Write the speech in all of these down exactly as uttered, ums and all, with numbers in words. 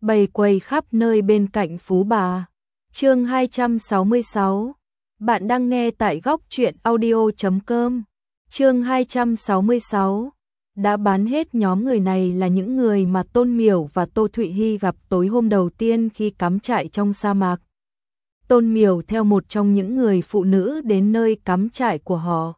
bày quầy khắp nơi bên cạnh Phú Bà. Chương hai trăm sáu mươi sáu. Bạn đang nghe tại góc truyện audio chấm com. Chương hai trăm sáu mươi sáu. Đã bán hết. Nhóm người này là những người mà Tôn Miểu và Tô Thụy Hy gặp tối hôm đầu tiên khi cắm trại trong sa mạc. Tôn Miểu theo một trong những người phụ nữ đến nơi cắm trại của họ,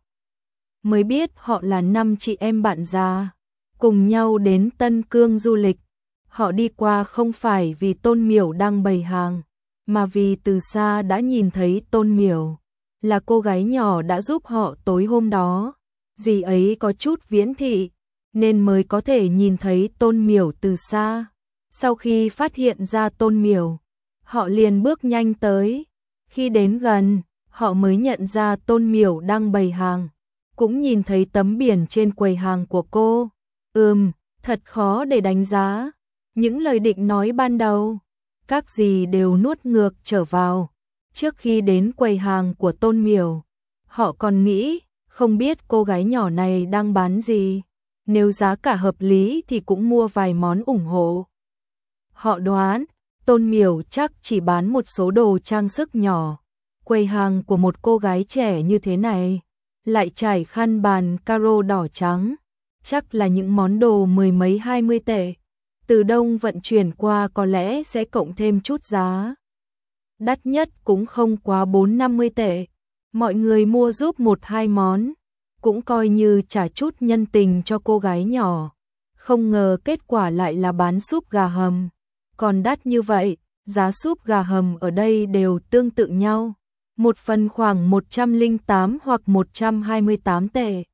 mới biết họ là năm chị em bạn già, cùng nhau đến Tân Cương du lịch. Họ đi qua không phải vì Tôn Miểu đang bày hàng, mà vì từ xa đã nhìn thấy Tôn Miểu, là cô gái nhỏ đã giúp họ tối hôm đó. Dì ấy có chút viễn thị, nên mới có thể nhìn thấy Tôn Miểu từ xa. Sau khi phát hiện ra Tôn Miểu, họ liền bước nhanh tới. Khi đến gần, họ mới nhận ra Tôn Miểu đang bày hàng, cũng nhìn thấy tấm biển trên quầy hàng của cô. Ừm, thật khó để đánh giá. Những lời định nói ban đầu, các dì đều nuốt ngược trở vào. Trước khi đến quầy hàng của Tôn Miểu, họ còn nghĩ, không biết cô gái nhỏ này đang bán gì. Nếu giá cả hợp lý thì cũng mua vài món ủng hộ. Họ đoán, Tôn Miểu chắc chỉ bán một số đồ trang sức nhỏ. Quầy hàng của một cô gái trẻ như thế này, lại trải khăn bàn caro đỏ trắng, chắc là những món đồ mười mấy hai mươi tệ. Từ Đông vận chuyển qua có lẽ sẽ cộng thêm chút giá. Đắt nhất cũng không quá bốn năm mươi tệ. Mọi người mua giúp một hai món, cũng coi như trả chút nhân tình cho cô gái nhỏ. Không ngờ kết quả lại là bán súp gà hầm. Còn đắt như vậy, giá súp gà hầm ở đây đều tương tự nhau. Một phần khoảng một trăm lẻ tám hoặc một trăm hai mươi tám tệ.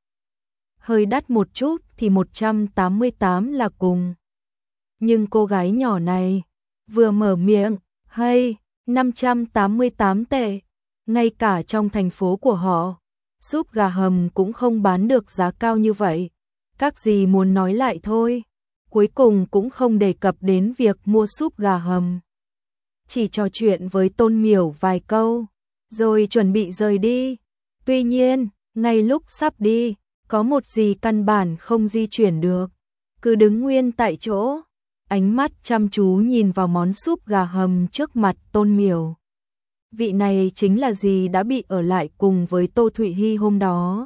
Hơi đắt một chút thì một trăm tám mươi tám là cùng. Nhưng cô gái nhỏ này vừa mở miệng, hay, năm trăm tám mươi tám tệ. Ngay cả trong thành phố của họ, súp gà hầm cũng không bán được giá cao như vậy. Các dì muốn nói lại thôi, cuối cùng cũng không đề cập đến việc mua súp gà hầm. Chỉ trò chuyện với Tôn Miểu vài câu, rồi chuẩn bị rời đi. Tuy nhiên, ngay lúc sắp đi, có một dì căn bản không di chuyển được, cứ đứng nguyên tại chỗ, ánh mắt chăm chú nhìn vào món súp gà hầm trước mặt Tôn Miểu. Vị này chính là dì đã bị ở lại cùng với Tô Thụy Hy hôm đó.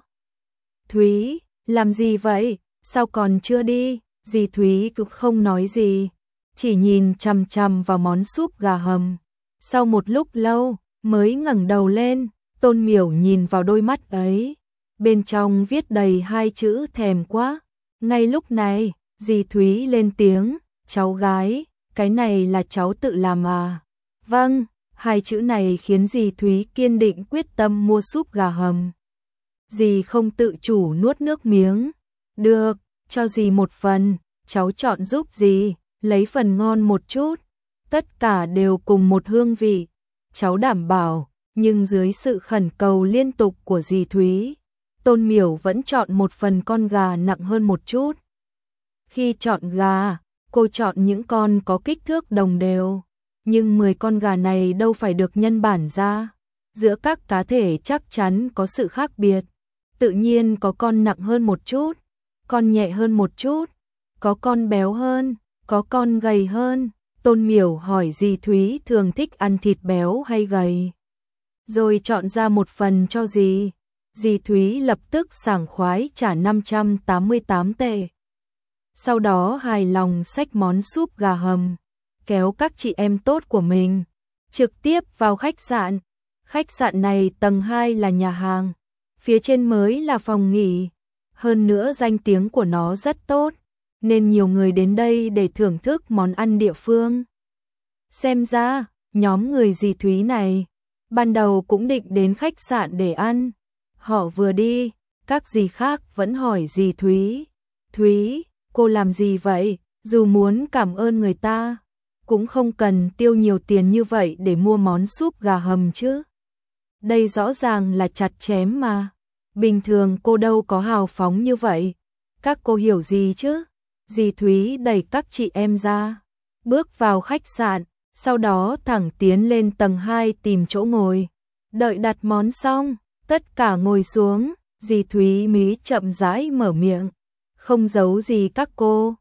Thúy, làm gì vậy? Sao còn chưa đi? Dì Thúy cũng không nói gì, chỉ nhìn chằm chằm vào món súp gà hầm. Sau một lúc lâu, mới ngẩng đầu lên. Tôn Miểu nhìn vào đôi mắt ấy, bên trong viết đầy hai chữ thèm quá. Ngay lúc này, dì Thúy lên tiếng, cháu gái, cái này là cháu tự làm à? Vâng. Hai chữ này khiến dì Thúy kiên định quyết tâm mua súp gà hầm. Dì không tự chủ nuốt nước miếng. Được, cho dì một phần, cháu chọn giúp dì, lấy phần ngon một chút. Tất cả đều cùng một hương vị, cháu đảm bảo. Nhưng dưới sự khẩn cầu liên tục của dì Thúy, Tôn Miểu vẫn chọn một phần con gà nặng hơn một chút. Khi chọn gà, cô chọn những con có kích thước đồng đều. Nhưng mười con gà này đâu phải được nhân bản ra. Giữa các cá thể chắc chắn có sự khác biệt. Tự nhiên có con nặng hơn một chút, con nhẹ hơn một chút, có con béo hơn, có con gầy hơn. Tôn Miểu hỏi dì Thúy thường thích ăn thịt béo hay gầy, rồi chọn ra một phần cho dì. Dì Thúy lập tức sảng khoái trả năm trăm tám mươi tám tệ. Sau đó hài lòng xách món súp gà hầm, kéo các chị em tốt của mình trực tiếp vào khách sạn. Khách sạn này tầng hai là nhà hàng, phía trên mới là phòng nghỉ. Hơn nữa danh tiếng của nó rất tốt, nên nhiều người đến đây để thưởng thức món ăn địa phương. Xem ra, nhóm người dì Thúy này ban đầu cũng định đến khách sạn để ăn. Họ vừa đi, các dì khác vẫn hỏi dì Thúy, Thúy, cô làm gì vậy? Dù muốn cảm ơn người ta, cũng không cần tiêu nhiều tiền như vậy để mua món súp gà hầm chứ. Đây rõ ràng là chặt chém mà. Bình thường cô đâu có hào phóng như vậy. Các cô hiểu gì chứ? Dì Thúy đẩy các chị em ra, bước vào khách sạn, sau đó thẳng tiến lên tầng hai tìm chỗ ngồi. Đợi đặt món xong, tất cả ngồi xuống, dì Thúy mí chậm rãi mở miệng, không giấu gì các cô.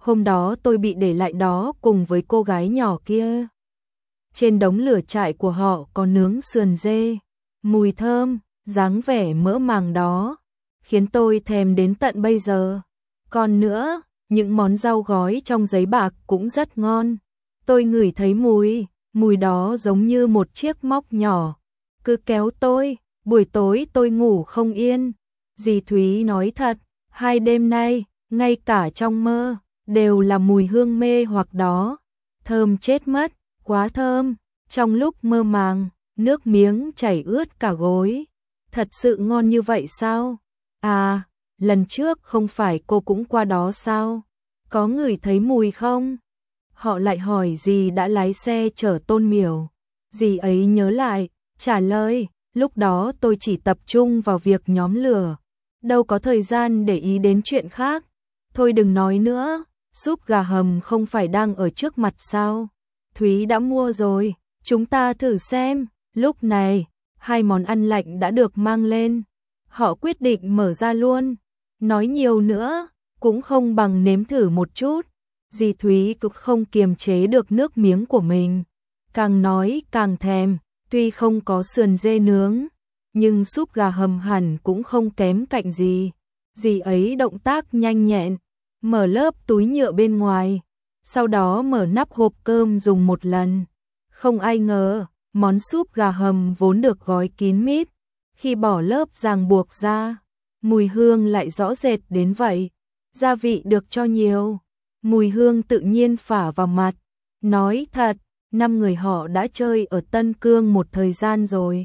Hôm đó tôi bị để lại đó cùng với cô gái nhỏ kia. Trên đống lửa trại của họ có nướng sườn dê, mùi thơm, dáng vẻ mỡ màng đó, khiến tôi thèm đến tận bây giờ. Còn nữa, những món rau gói trong giấy bạc cũng rất ngon. Tôi ngửi thấy mùi, mùi đó giống như một chiếc móc nhỏ. Cứ kéo tôi, buổi tối tôi ngủ không yên. Dì Thúy nói thật, hai đêm nay, ngay cả trong mơ, đều là mùi hương mê hoặc đó. Thơm chết mất, quá thơm. Trong lúc mơ màng, nước miếng chảy ướt cả gối. Thật sự ngon như vậy sao? À, lần trước không phải cô cũng qua đó sao? Có ngửi thấy mùi không? Họ lại hỏi dì đã lái xe chở Tôn Miểu. Dì ấy nhớ lại, trả lời, lúc đó tôi chỉ tập trung vào việc nhóm lửa, đâu có thời gian để ý đến chuyện khác. Thôi đừng nói nữa, súp gà hầm không phải đang ở trước mặt sao? Thúy đã mua rồi, chúng ta thử xem. Lúc này, hai món ăn lạnh đã được mang lên. Họ quyết định mở ra luôn. Nói nhiều nữa, cũng không bằng nếm thử một chút. Dì Thúy cũng không kiềm chế được nước miếng của mình. Càng nói càng thèm, tuy không có sườn dê nướng, nhưng súp gà hầm hẳn cũng không kém cạnh gì. Dì ấy động tác nhanh nhẹn, mở lớp túi nhựa bên ngoài, sau đó mở nắp hộp cơm dùng một lần. Không ai ngờ, món súp gà hầm vốn được gói kín mít, khi bỏ lớp ràng buộc ra, mùi hương lại rõ rệt đến vậy. Gia vị được cho nhiều, mùi hương tự nhiên phả vào mặt. Nói thật, năm người họ đã chơi ở Tân Cương một thời gian rồi.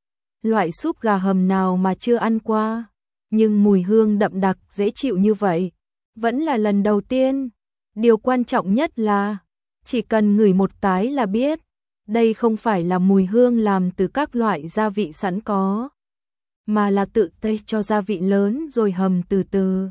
Loại súp gà hầm nào mà chưa ăn qua, nhưng mùi hương đậm đặc dễ chịu như vậy, vẫn là lần đầu tiên. Điều quan trọng nhất là, chỉ cần ngửi một cái là biết, đây không phải là mùi hương làm từ các loại gia vị sẵn có, mà là tự tay cho gia vị lớn rồi hầm từ từ.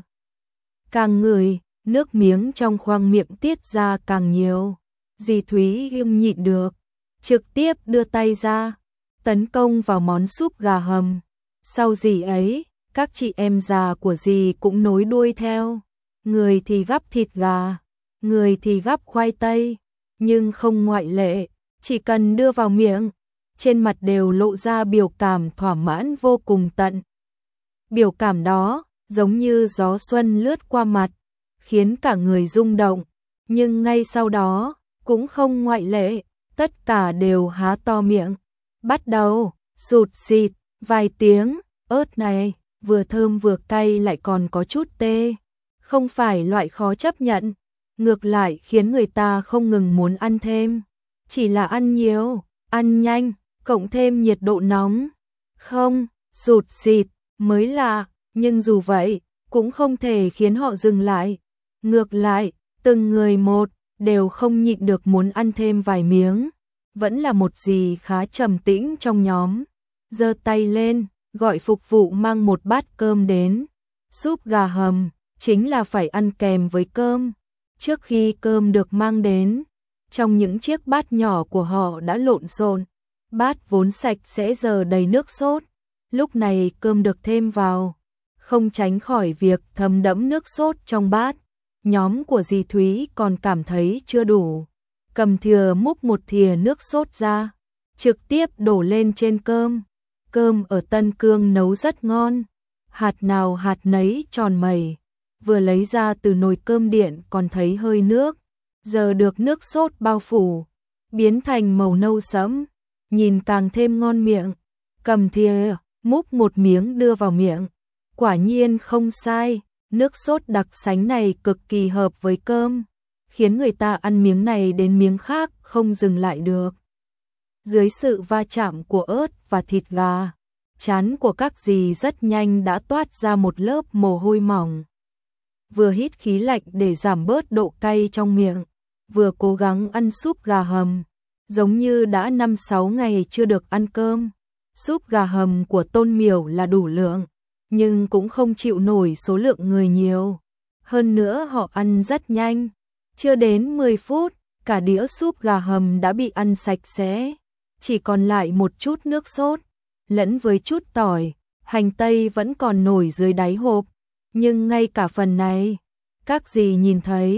Càng ngửi, nước miếng trong khoang miệng tiết ra càng nhiều. Dì Thúy không nhịn được, trực tiếp đưa tay ra, tấn công vào món súp gà hầm. Sau dì ấy, các chị em già của dì cũng nối đuôi theo. Người thì gắp thịt gà, người thì gắp khoai tây, nhưng không ngoại lệ, chỉ cần đưa vào miệng, trên mặt đều lộ ra biểu cảm thỏa mãn vô cùng tận. Biểu cảm đó, giống như gió xuân lướt qua mặt, khiến cả người rung động, nhưng ngay sau đó, cũng không ngoại lệ, tất cả đều há to miệng, bắt đầu sụt xịt vài tiếng. Ớt này vừa thơm vừa cay lại còn có chút tê, không phải loại khó chấp nhận, ngược lại khiến người ta không ngừng muốn ăn thêm. Chỉ là ăn nhiều, ăn nhanh, cộng thêm nhiệt độ nóng, không sụt xịt mới lạ, nhưng dù vậy cũng không thể khiến họ dừng lại. Ngược lại, từng người một đều không nhịn được muốn ăn thêm vài miếng. Vẫn là một dì khá trầm tĩnh trong nhóm, giơ tay lên, gọi phục vụ mang một bát cơm đến. Súp gà hầm chính là phải ăn kèm với cơm. Trước khi cơm được mang đến, trong những chiếc bát nhỏ của họ đã lộn xộn, bát vốn sạch sẽ giờ đầy nước sốt. Lúc này cơm được thêm vào, không tránh khỏi việc thấm đẫm nước sốt trong bát. Nhóm của dì Thúy còn cảm thấy chưa đủ, cầm thìa múc một thìa nước sốt ra, trực tiếp đổ lên trên cơm. Cơm ở Tân Cương nấu rất ngon, hạt nào hạt nấy tròn mẩy, vừa lấy ra từ nồi cơm điện còn thấy hơi nước, giờ được nước sốt bao phủ, biến thành màu nâu sẫm, nhìn càng thêm ngon miệng. Cầm thìa, múc một miếng đưa vào miệng, quả nhiên không sai, nước sốt đặc sánh này cực kỳ hợp với cơm, khiến người ta ăn miếng này đến miếng khác không dừng lại được. Dưới sự va chạm của ớt và thịt gà, trán của các dì rất nhanh đã toát ra một lớp mồ hôi mỏng. Vừa hít khí lạnh để giảm bớt độ cay trong miệng, vừa cố gắng ăn súp gà hầm, giống như đã năm sáu ngày chưa được ăn cơm. Súp gà hầm của Tôn Miểu là đủ lượng, nhưng cũng không chịu nổi số lượng người nhiều. Hơn nữa họ ăn rất nhanh, chưa đến mười phút, cả đĩa súp gà hầm đã bị ăn sạch sẽ, chỉ còn lại một chút nước sốt, lẫn với chút tỏi, hành tây vẫn còn nổi dưới đáy hộp. Nhưng ngay cả phần này, các dì nhìn thấy,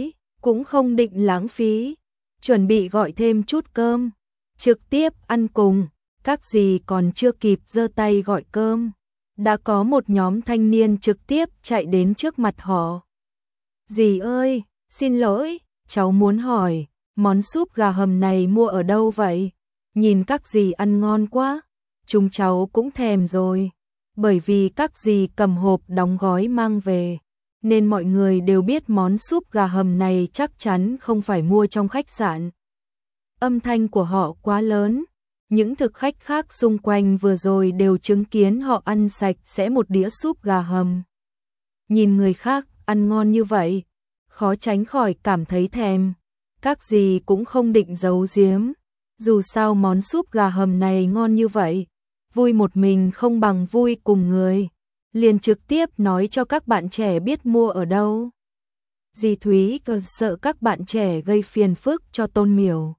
cũng không định lãng phí, chuẩn bị gọi thêm chút cơm, trực tiếp ăn cùng. Các dì còn chưa kịp giơ tay gọi cơm, đã có một nhóm thanh niên trực tiếp chạy đến trước mặt họ. Dì ơi, xin lỗi, cháu muốn hỏi, món súp gà hầm này mua ở đâu vậy? Nhìn các dì ăn ngon quá, chúng cháu cũng thèm rồi. Bởi vì các dì cầm hộp đóng gói mang về, nên mọi người đều biết món súp gà hầm này chắc chắn không phải mua trong khách sạn. Âm thanh của họ quá lớn, những thực khách khác xung quanh vừa rồi đều chứng kiến họ ăn sạch sẽ một đĩa súp gà hầm. Nhìn người khác ăn ngon như vậy, khó tránh khỏi cảm thấy thèm. Các dì cũng không định giấu giếm, dù sao món súp gà hầm này ngon như vậy, vui một mình không bằng vui cùng người, liền trực tiếp nói cho các bạn trẻ biết mua ở đâu. Dì Thúy còn sợ các bạn trẻ gây phiền phức cho Tôn Miểu,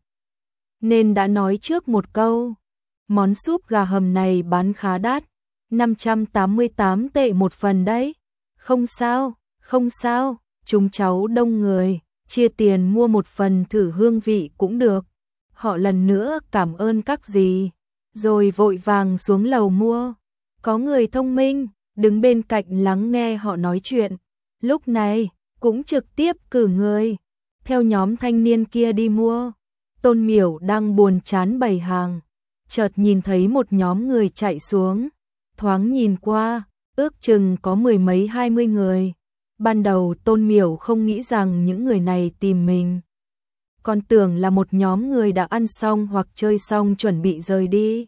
nên đã nói trước một câu, món súp gà hầm này bán khá đắt, năm trăm tám mươi tám tệ một phần đấy. Không sao, không sao, chúng cháu đông người, chia tiền mua một phần thử hương vị cũng được. Họ lần nữa cảm ơn các dì, rồi vội vàng xuống lầu mua. Có người thông minh, đứng bên cạnh lắng nghe họ nói chuyện, lúc này cũng trực tiếp cử người, theo nhóm thanh niên kia đi mua. Tôn Miểu đang buồn chán bày hàng, chợt nhìn thấy một nhóm người chạy xuống, thoáng nhìn qua, ước chừng có mười mấy hai mươi người. Ban đầu Tôn Miểu không nghĩ rằng những người này tìm mình, còn tưởng là một nhóm người đã ăn xong hoặc chơi xong chuẩn bị rời đi.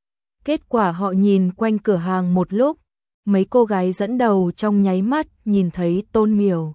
Kết quả họ nhìn quanh cửa hàng một lúc, mấy cô gái dẫn đầu trong nháy mắt nhìn thấy Tôn Miểu.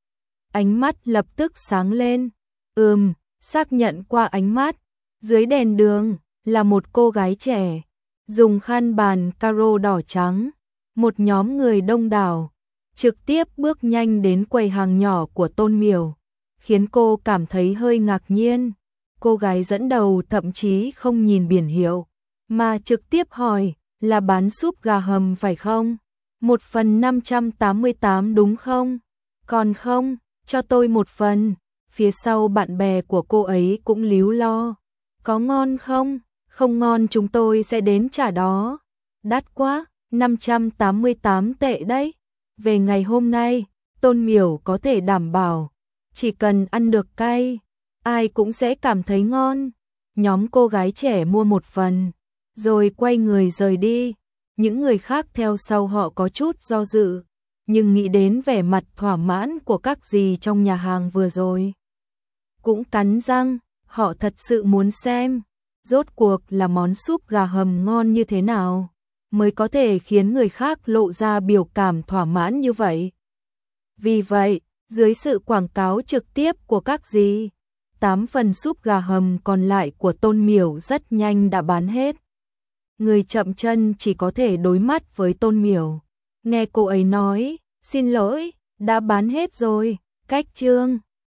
Ánh mắt lập tức sáng lên, ừm, xác nhận qua ánh mắt, dưới đèn đường là một cô gái trẻ, dùng khăn bàn caro đỏ trắng. Một nhóm người đông đảo trực tiếp bước nhanh đến quầy hàng nhỏ của Tôn Miểu, khiến cô cảm thấy hơi ngạc nhiên. Cô gái dẫn đầu thậm chí không nhìn biển hiệu, mà trực tiếp hỏi, là bán súp gà hầm phải không? Một phần năm trăm tám mươi tám đúng không? Còn không, cho tôi một phần. Phía sau bạn bè của cô ấy cũng líu lo, có ngon không? Không ngon chúng tôi sẽ đến trả đó. Đắt quá, năm trăm tám mươi tám tệ đấy. Về ngày hôm nay, Tôn Miểu có thể đảm bảo, chỉ cần ăn được cay, ai cũng sẽ cảm thấy ngon. Nhóm cô gái trẻ mua một phần, rồi quay người rời đi. Những người khác theo sau họ có chút do dự, nhưng nghĩ đến vẻ mặt thỏa mãn của các dì trong nhà hàng vừa rồi, cũng cắn răng, họ thật sự muốn xem, rốt cuộc là món súp gà hầm ngon như thế nào, mới có thể khiến người khác lộ ra biểu cảm thỏa mãn như vậy. Vì vậy, dưới sự quảng cáo trực tiếp của các dì, tám phần súp gà hầm còn lại của Tôn Miểu rất nhanh đã bán hết. Người chậm chân chỉ có thể đối mắt với Tôn Miểu. Nghe cô ấy nói, xin lỗi, đã bán hết rồi, cách chương.